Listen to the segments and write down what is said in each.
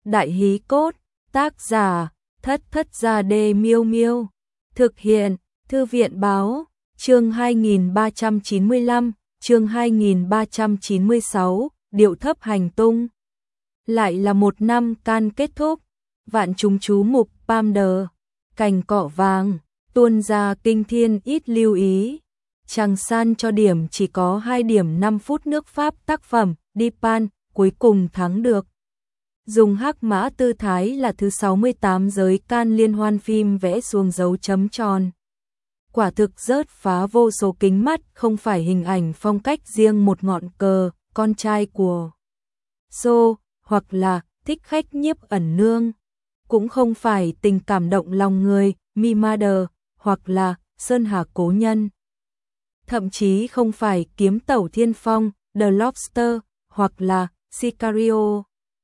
Đại hí cốt, tác giả, Thất Thất Gia Đê Miêu Miêu. Thực hiện, Thư viện báo, chương 2395, chương 2396, điệu thấp hành tung. Lại là một năm Cannes kết thúc, vạn chúng chú mục Palme, cành cỏ vàng, tuôn ra kinh thiên ít lưu ý. Chàng san cho điểm chỉ có 2 điểm 5 phút nước Pháp tác phẩm Dupin cuối cùng thắng được. Dùng hắc mã tư thái là thứ 68 giới Cannes liên hoan phim vẽ xuống dấu chấm tròn. Quả thực rớt phá vô số kính mắt, không phải hình ảnh phong cách riêng một ngọn cờ, con trai của Xô, hoặc là thích khách nhiếp ẩn nương, cũng không phải tình cảm động lòng người, Mi Mother, hoặc là Sơn Hà cố nhân. Thậm chí không phải kiếm tẩu thiên phong, The Lobster, hoặc là Sicario.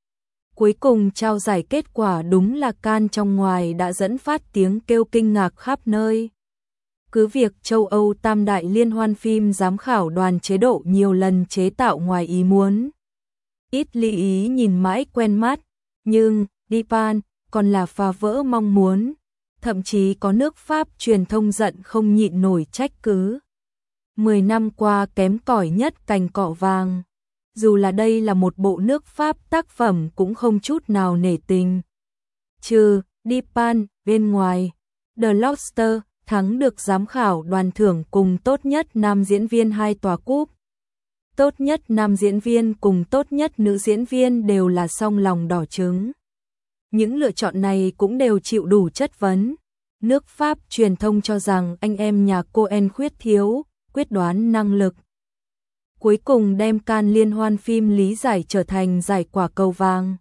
Cuối cùng trao giải kết quả đúng là Cannes trong ngoài đã dẫn phát tiếng kêu kinh ngạc khắp nơi. Cứ việc châu Âu tam đại liên hoan phim giám khảo đoàn chế độ nhiều lần chế tạo ngoài ý muốn. Ít lý ý nhìn mãi quen mắt, nhưng Dupin còn là phá vỡ mong muốn. Thậm chí có nước Pháp truyền thông giận không nhịn nổi trách cứ. 10 năm qua kém cỏi nhất cành cỏ vàng. Dù là đây là một bộ nước Pháp tác phẩm cũng không chút nào nể tình. Trừ Dupin bên ngoài, The Lobster thắng được giám khảo đoàn thưởng cùng tốt nhất nam diễn viên 2 tòa cúp. Tốt nhất nam diễn viên cùng tốt nhất nữ diễn viên đều là song lòng đỏ trứng. Những lựa chọn này cũng đều chịu đủ chất vấn. Nước Pháp truyền thông cho rằng anh em nhà Coen khuyết thiếu quyết đoán năng lực. Cuối cùng đem Cannes liên hoan phim lý giải trở thành giải quả cầu vàng.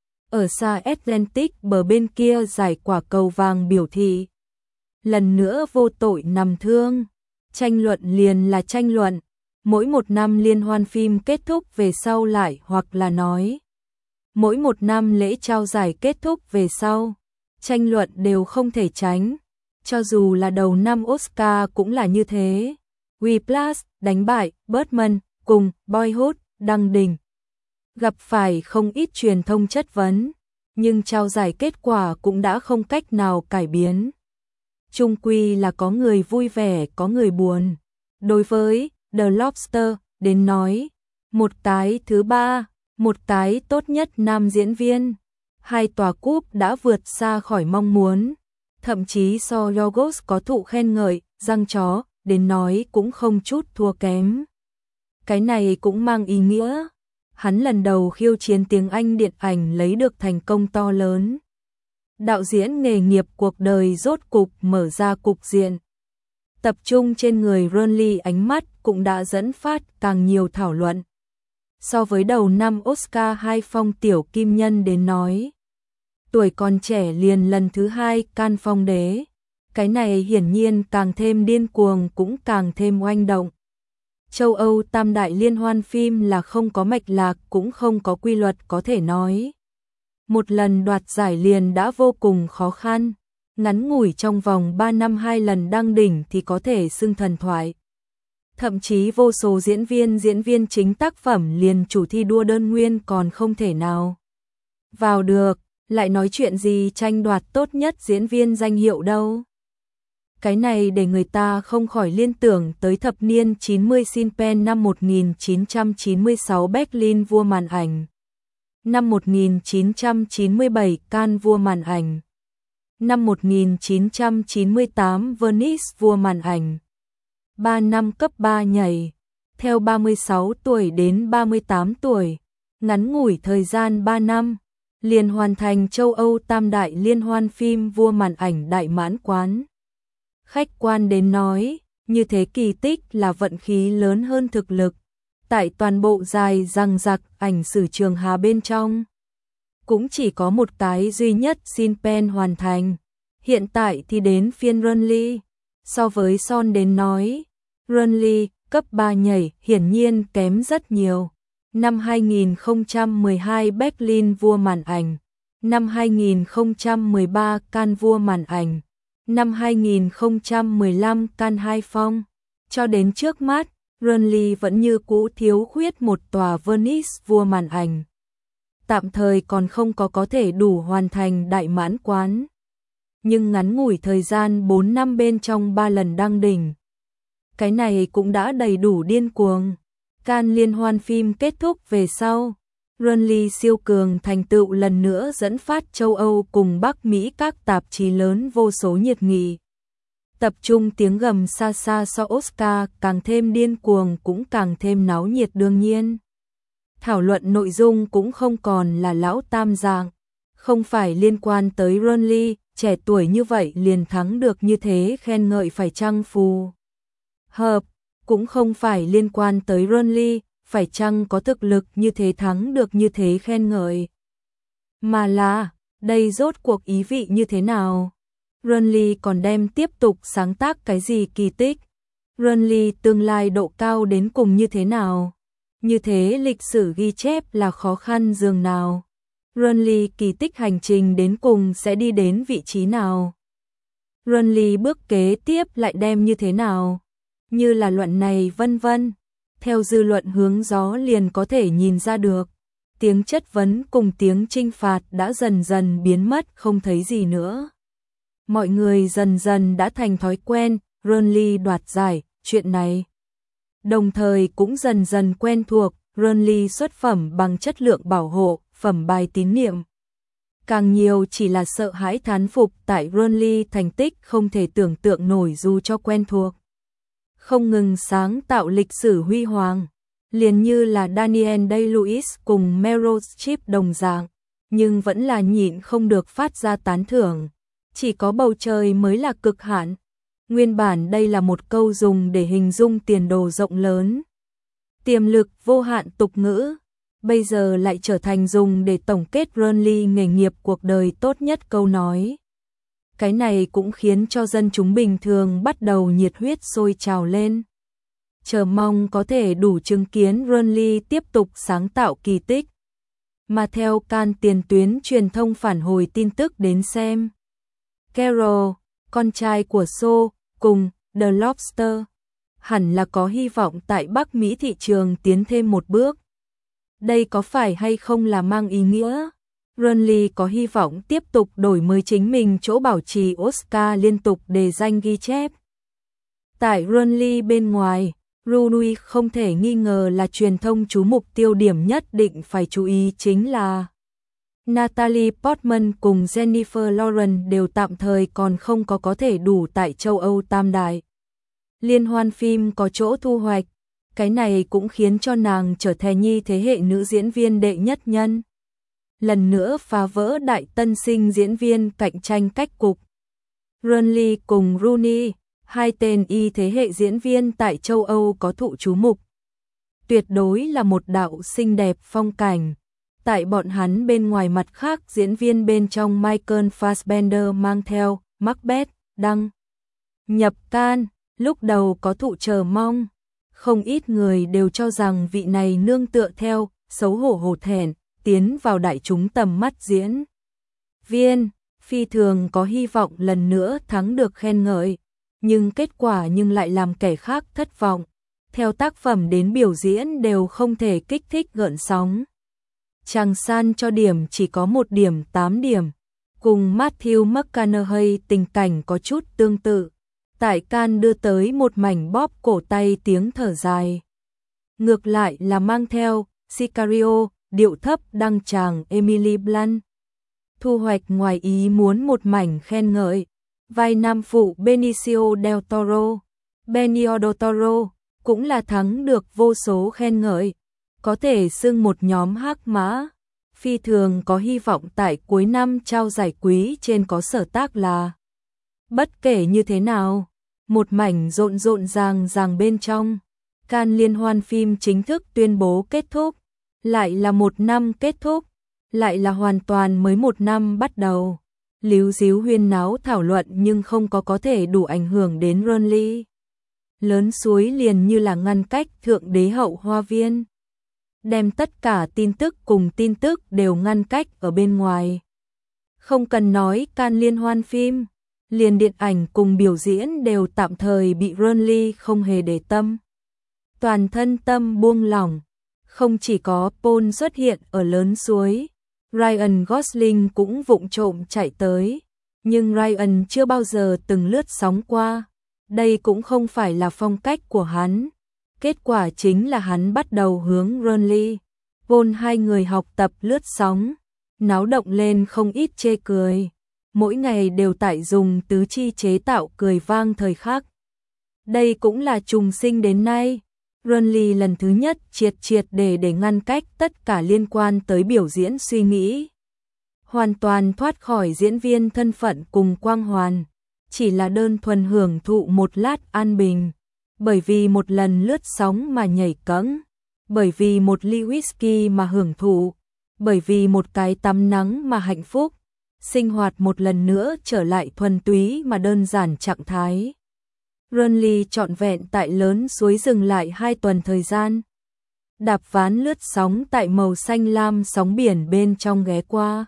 Ở xa Atlantic bờ bên kia giải quả cầu vàng biểu thị. Lần nữa vô tội nằm thương. Tranh luận liền là tranh luận. Mỗi một năm liên hoan phim kết thúc về sau lại hoặc là nói. Mỗi một năm lễ trao giải kết thúc về sau. Tranh luận đều không thể tránh. Cho dù là đầu năm Oscar cũng là như thế. Whiplash đánh bại Birdman cùng Boyhood đăng đỉnh. Gặp phải không ít truyền thông chất vấn, nhưng trao giải kết quả cũng đã không cách nào cải biến. Chung quy là có người vui vẻ, có người buồn. Đối với The Lobster đến nói, một cái thứ 3, một cái tốt nhất nam diễn viên, 2 tòa cúp đã vượt xa khỏi mong muốn. Thậm chí so Yorgos có thụ khen ngợi, răng chó đến nói cũng không chút thua kém. Cái này cũng mang ý nghĩa, hắn lần đầu khiêu chiến tiếng Anh điện ảnh lấy được thành công to lớn. Đạo diễn nghề nghiệp cuộc đời rốt cục mở ra cục diện. Tập trung trên người Ronly ánh mắt cũng đã dẫn phát càng nhiều thảo luận. So với đầu năm Oscar 2 phong tiểu kim nhân đến nói, tuổi còn trẻ liền lần thứ 2 Cannes phong đế. Cái này hiển nhiên càng thêm điên cuồng cũng càng thêm oanh động. Châu Âu tam đại liên hoan phim là không có mạch lạc cũng không có quy luật có thể nói. Một lần đoạt giải liền đã vô cùng khó khăn. Ngắn ngủi trong vòng 3 năm 2 lần đăng đỉnh thì có thể xưng thần thoại. Thậm chí vô số diễn viên chính tác phẩm liền chủ thi đua đơn nguyên còn không thể nào vào được, lại nói chuyện gì tranh đoạt tốt nhất diễn viên danh hiệu đâu. Cái này để người ta không khỏi liên tưởng tới thập niên 90 Sinpen năm 1996 Berlin vua màn ảnh. Năm 1997 Cannes vua màn ảnh. Năm 1998 Venice vua màn ảnh. 3 năm cấp 3 nhảy. Theo 36 tuổi đến 38 tuổi. Ngắn ngủi thời gian 3 năm. Liền hoàn thành châu Âu tam đại liên hoan phim vua màn ảnh đại mãn quán. Khách quan đến nói, như thế kỳ tích là vận khí lớn hơn thực lực. Tại toàn bộ dài răng rặc ảnh sử trường Hà bên trong, cũng chỉ có một cái duy nhất Sinpen hoàn thành. Hiện tại thì đến phiên Ronly. So với Son đến nói, Ronly cấp 3 nhảy hiển nhiên kém rất nhiều. Năm 2012 Berlin vua màn ảnh. Năm 2013 Cannes vua màn ảnh. Năm 2015 Cannes 2 phong. Cho đến trước mắt, Ronly vẫn như cũ thiếu khuyết một tòa Venice vua màn ảnh. tạm thời còn không có thể đủ hoàn thành đại mãn quán. Nhưng ngắn ngủi thời gian 4 năm bên trong 3 lần đăng đỉnh. Cái này cũng đã đầy đủ điên cuồng. Cannes liên hoan phim kết thúc về sau. Renly siêu cường thành tựu lần nữa dẫn phát châu Âu cùng Bắc Mỹ các tạp chí lớn vô số nhiệt nghị. Tập trung tiếng gầm xa xa so Oscar càng thêm điên cuồng cũng càng thêm náo nhiệt đương nhiên. Thảo luận nội dung cũng không còn là lão tam dạng, không phải liên quan tới Renly, trẻ tuổi như vậy liền thắng được như thế khen ngợi phải chăng phù hợp, cũng không phải liên quan tới Renly, phải chăng có thực lực như thế thắng được như thế khen ngợi. Mà là, đây rốt cuộc ý vị như thế nào? Renly còn đem tiếp tục sáng tác cái gì kỳ tích? Renly tương lai độ cao đến cùng như thế nào? Như thế lịch sử ghi chép là khó khăn dường nào? Renly kỳ tích hành trình đến cùng sẽ đi đến vị trí nào? Renly bước kế tiếp lại đem như thế nào? Như là luận này vân vân. Theo dư luận hướng gió liền có thể nhìn ra được. Tiếng chất vấn cùng tiếng trinh phạt đã dần dần biến mất không thấy gì nữa. Mọi người dần dần đã thành thói quen, Renly đoạt giải, chuyện này. Đồng thời cũng dần dần quen thuộc, Renly xuất phẩm bằng chất lượng bảo hộ, phẩm bài tín niệm. Càng nhiều chỉ là sợ hãi thán phục tại Renly thành tích không thể tưởng tượng nổi dù cho quen thuộc. Không ngừng sáng tạo lịch sử huy hoàng, liền như là Daniel Day-Lewis cùng Meryl Streep đồng dạng, nhưng vẫn là nhịn không được phát ra tán thưởng. Chỉ có bầu trời mới là cực hạn. Nguyên bản đây là một câu dùng để hình dung tiền đồ rộng lớn, tiềm lực vô hạn tục ngữ, bây giờ lại trở thành dùng để tổng kết Renly nghề nghiệp cuộc đời tốt nhất câu nói. Cái này cũng khiến cho dân chúng bình thường bắt đầu nhiệt huyết sôi trào lên. Chờ mong có thể đủ chứng kiến Renly tiếp tục sáng tạo kỳ tích. Mà theo Cannes tiền tuyến truyền thông phản hồi tin tức đến xem, Carol, con trai của Saul, cùng The Lobster, hẳn là có hy vọng tại Bắc Mỹ thị trường tiến thêm một bước. Đây có phải hay không là mang ý nghĩa Renly có hy vọng tiếp tục đổi mới chính mình chỗ bảo trì Oscar liên tục đề danh ghi chép. Tại Renly bên ngoài, Runui không thể nghi ngờ là truyền thông chú mục tiêu điểm nhất định phải chú ý chính là Natalie Portman cùng Jennifer Lawrence đều tạm thời còn không có thể đủ tại châu Âu tam đại liên hoan phim có chỗ thu hoạch. Cái này cũng khiến cho nàng trở thành nhi thế hệ nữ diễn viên đệ nhất nhân. Lần nữa phá vỡ đại tân sinh diễn viên cạnh tranh cách cục. Renly cùng Rooney, hai tên y thế hệ diễn viên tại châu Âu có thụ chú mục. Tuyệt đối là một đạo xinh đẹp phong cảnh. Tại bọn hắn bên ngoài mặt khác diễn viên bên trong Michael Fassbender mang theo Macbeth đăng nhập Cannes, lúc đầu có thụ chờ mong. Không ít người đều cho rằng vị này nương tựa theo xấu hổ hổ thẹn tiến vào đại chúng tầm mắt diễn viên, phi thường có hy vọng lần nữa thắng được khen ngợi, nhưng kết quả lại làm kẻ khác thất vọng. Theo tác phẩm đến biểu diễn đều không thể kích thích gợn sóng. Chàng San cho điểm chỉ có 1 điểm 8 điểm, cùng Matthew McConaughey tình cảnh có chút tương tự. Tại Cannes đưa tới một mảnh bóp cổ tay tiếng thở dài. Ngược lại là mang theo Sicario, điệu thấp đăng tràng Emily Blunt. Thu hoạch ngoài ý muốn một mảnh khen ngợi. Vai nam phụ Benicio del Toro, Benicio del Toro, cũng là thắng được vô số khen ngợi. Có thể xưng một nhóm hắc mã. Phi thường có hy vọng tại cuối năm trao giải quý trên có sở tác là. Bất kể như thế nào, một mảnh rộn ràng bên trong, Cannes liên hoan phim chính thức tuyên bố kết thúc, lại là một năm kết thúc, lại là hoàn toàn mới một năm bắt đầu. Líu díu huyên náo thảo luận nhưng không có thể đủ ảnh hưởng đến Renly. Lớn suối liền như là ngăn cách thượng đế hậu hoa viên, đem tất cả tin tức cùng tin tức đều ngăn cách ở bên ngoài. Không cần nói Cannes liên hoan phim, liền điện ảnh cùng biểu diễn đều tạm thời bị Renly không hề để tâm. Toàn thân tâm buông lỏng, không chỉ có Paul xuất hiện ở lớn suối, Ryan Gosling cũng vụng trộm chạy tới, nhưng Ryan chưa bao giờ từng lướt sóng qua. Đây cũng không phải là phong cách của hắn. Kết quả chính là hắn bắt đầu hướng Ronly, Paul hai người học tập lướt sóng, náo động lên không ít chê cười. Mỗi ngày đều tại dùng tứ chi chế tạo cười vang thời khắc. Đây cũng là trùng sinh đến nay. Ronly lần thứ nhất triệt để ngăn cách tất cả liên quan tới biểu diễn suy nghĩ. Hoàn toàn thoát khỏi diễn viên thân phận cùng quang hoàn, chỉ là đơn thuần hưởng thụ một lát an bình, bởi vì một lần lướt sóng mà nhảy cẫng, bởi vì một ly whisky mà hưởng thụ, bởi vì một cái tắm nắng mà hạnh phúc, sinh hoạt một lần nữa trở lại thuần túy mà đơn giản trạng thái. Ronly trọn vẹn tại lớn suối dừng lại 2 tuần thời gian. Đạp ván lướt sóng tại màu xanh lam sóng biển bên trong ghé qua.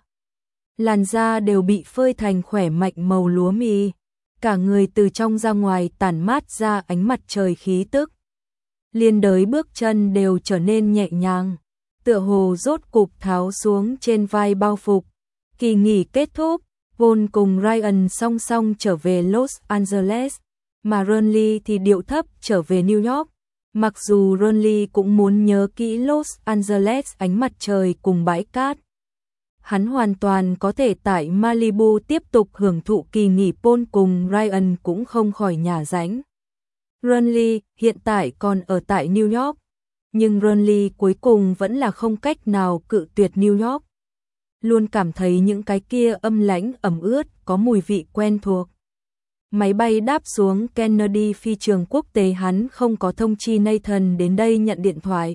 Làn da đều bị phơi thành khỏe mạnh màu lúa mì. Cả người từ trong ra ngoài tản mát ra ánh mặt trời khí tức. Liên đới bước chân đều trở nên nhẹ nhàng. Tựa hồ rốt cục tháo xuống trên vai bao phục. Kỳ nghỉ kết thúc, Paul cùng Ryan song song trở về Los Angeles, mà Ronly thì điệu thấp trở về New York. Mặc dù Ronly cũng muốn nhớ kỹ Los Angeles ánh mặt trời cùng bãi cát. Hắn hoàn toàn có thể tại Malibu tiếp tục hưởng thụ kỳ nghỉ. Paul cùng Ryan cũng không khỏi nhả ránh. Ronly hiện tại còn ở tại New York, nhưng Ronly cuối cùng vẫn là không cách nào cự tuyệt New York. Luôn cảm thấy những cái kia âm lãnh ẩm ướt có mùi vị quen thuộc. Máy bay đáp xuống Kennedy phi trường quốc tế, hắn không có thông chi Nathan đến đây nhận điện thoại,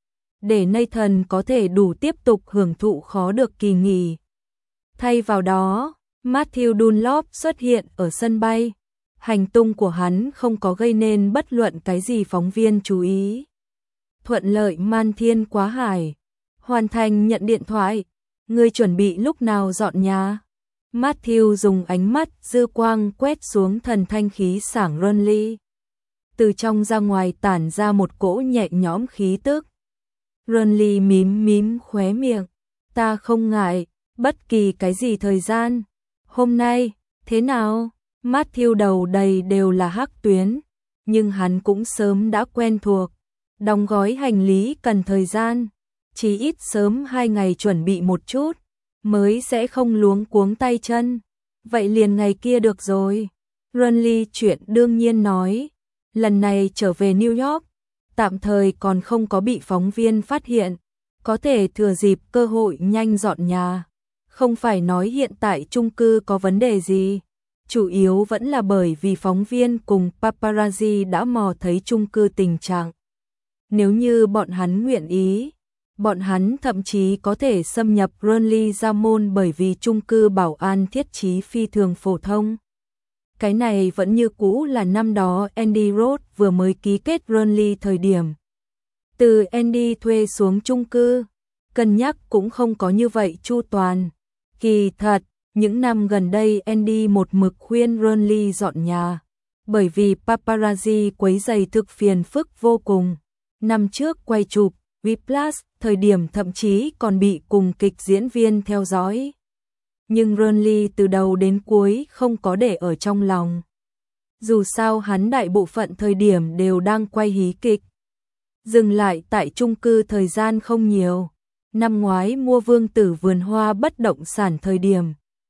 để Nathan có thể đủ tiếp tục hưởng thụ khó được kỳ nghỉ. Thay vào đó, Matthew Dunlop xuất hiện ở sân bay. Hành tung của hắn không có gây nên bất luận cái gì phóng viên chú ý. Thuận lợi man thiên quá hải. Hoàn thành nhận điện thoại. Ngươi chuẩn bị lúc nào dọn nhà? Matthew dùng ánh mắt dư quang quét xuống thần thanh khí sảng Ronly. Từ trong ra ngoài tản ra một cỗ nhẹ nhõm khí tức. Ronly mím khóe miệng. Ta không ngại, bất kỳ cái gì thời gian. Hôm nay, thế nào? Matthew đầu đầy đều là hắc tuyến, nhưng hắn cũng sớm đã quen thuộc. Đóng gói hành lý cần thời gian, chỉ ít sớm 2 ngày chuẩn bị một chút, mới sẽ không luống cuống tay chân. Vậy liền ngày kia được rồi. Ronly chuyện đương nhiên nói, lần này trở về New York, tạm thời còn không có bị phóng viên phát hiện, có thể thừa dịp cơ hội nhanh dọn nhà. Không phải nói hiện tại chung cư có vấn đề gì, chủ yếu vẫn là bởi vì phóng viên cùng paparazzi đã mò thấy chung cư tình trạng. Nếu như bọn hắn nguyện ý, bọn hắn thậm chí có thể xâm nhập Ronly ra môn, bởi vì chung cư bảo an thiết trí phi thường phổ thông. Cái này vẫn như cũ là năm đó Andy Roth vừa mới ký kết Ronly thời điểm. Từ Andy thuê xuống chung cư, cân nhắc cũng không có như vậy chu toàn. Kỳ thật, những năm gần đây Andy một mực khuyên Ronly dọn nhà, bởi vì paparazzi quấy rầy thực phiền phức vô cùng. Năm trước quay chụp Whiplash, thời điểm thậm chí còn bị cùng kịch diễn viên theo dõi. Nhưng Ronly từ đầu đến cuối không có để ở trong lòng. Dù sao hắn đại bộ phận thời điểm đều đang quay hí kịch. Dừng lại tại chung cư thời gian không nhiều. Năm ngoái mua Vương Tử Vườn Hoa bất động sản thời điểm,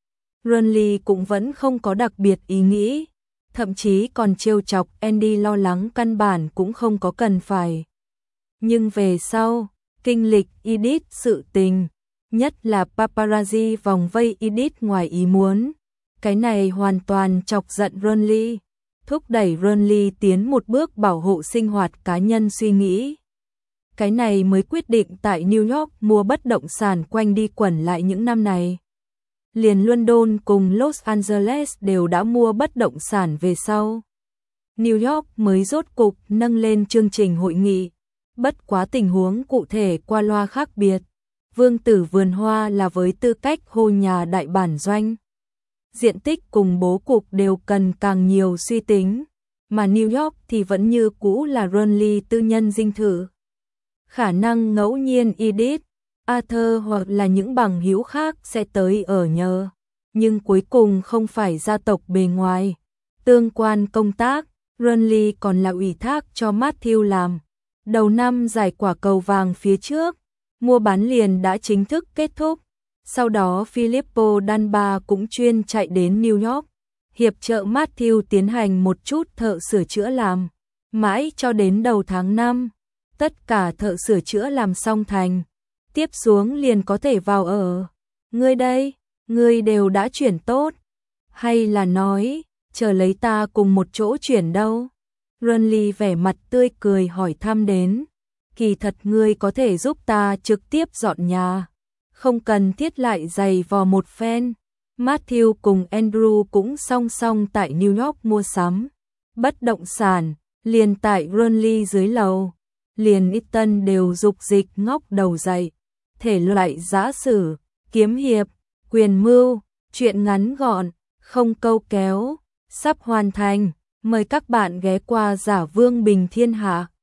Ronly cũng vẫn không có đặc biệt ý nghĩ, thậm chí còn trêu chọc Andy lo lắng căn bản cũng không có cần phải. Nhưng về sau, kinh lịch edit sự tình, nhất là paparazzi vòng vây edit ngoài ý muốn, cái này hoàn toàn chọc giận Ronly, thúc đẩy Ronly tiến một bước bảo hộ sinh hoạt cá nhân suy nghĩ. Cái này mới quyết định tại New York mua bất động sản quanh đi quẩn lại những năm này. Liền London cùng Los Angeles đều đã mua bất động sản về sau. New York mới rốt cục nâng lên chương trình hội nghị. Bất quá tình huống cụ thể qua loa khác biệt. Vương Tử Vườn Hoa là với tư cách hô nhà đại bản doanh. Diện tích cùng bố cục đều cần càng nhiều suy tính. Mà New York thì vẫn như cũ là Ronly tư nhân dinh thự. Khả năng ngẫu nhiên edit, Arthur hoặc là những bằng hữu khác sẽ tới ở nhờ. Nhưng cuối cùng không phải gia tộc bề ngoài. Tương quan công tác, Burnley còn là ủy thác cho Matthew làm. Đầu năm giải quả cầu vàng phía trước, mua bán liền đã chính thức kết thúc. Sau đó Filippo Danba cũng chuyên chạy đến New York, hiệp trợ Matthew tiến hành một chút thợ sửa chữa làm. Mãi cho đến đầu tháng 5, tất cả thợ sửa chữa làm xong thành. Tiếp xuống liền có thể vào ở. Ngươi đây, ngươi đều đã chuyển tốt. Hay là nói, chờ lấy ta cùng một chỗ chuyển đâu? Burnley vẻ mặt tươi cười hỏi thăm đến. Kỳ thật ngươi có thể giúp ta trực tiếp dọn nhà. Không cần thiết lại giày vò một phen. Matthew cùng Andrew cũng song song tại New York mua sắm. Bất động sản, liền tại Burnley dưới lầu. Liền Eton đều dục dịch ngóc đầu dậy. Thể loại giã sử, kiếm hiệp, quyền mưu, truyện ngắn gọn, không câu kéo, sắp hoàn thành. Mời các bạn ghé qua Giả Vương Bình Thiên Hạ.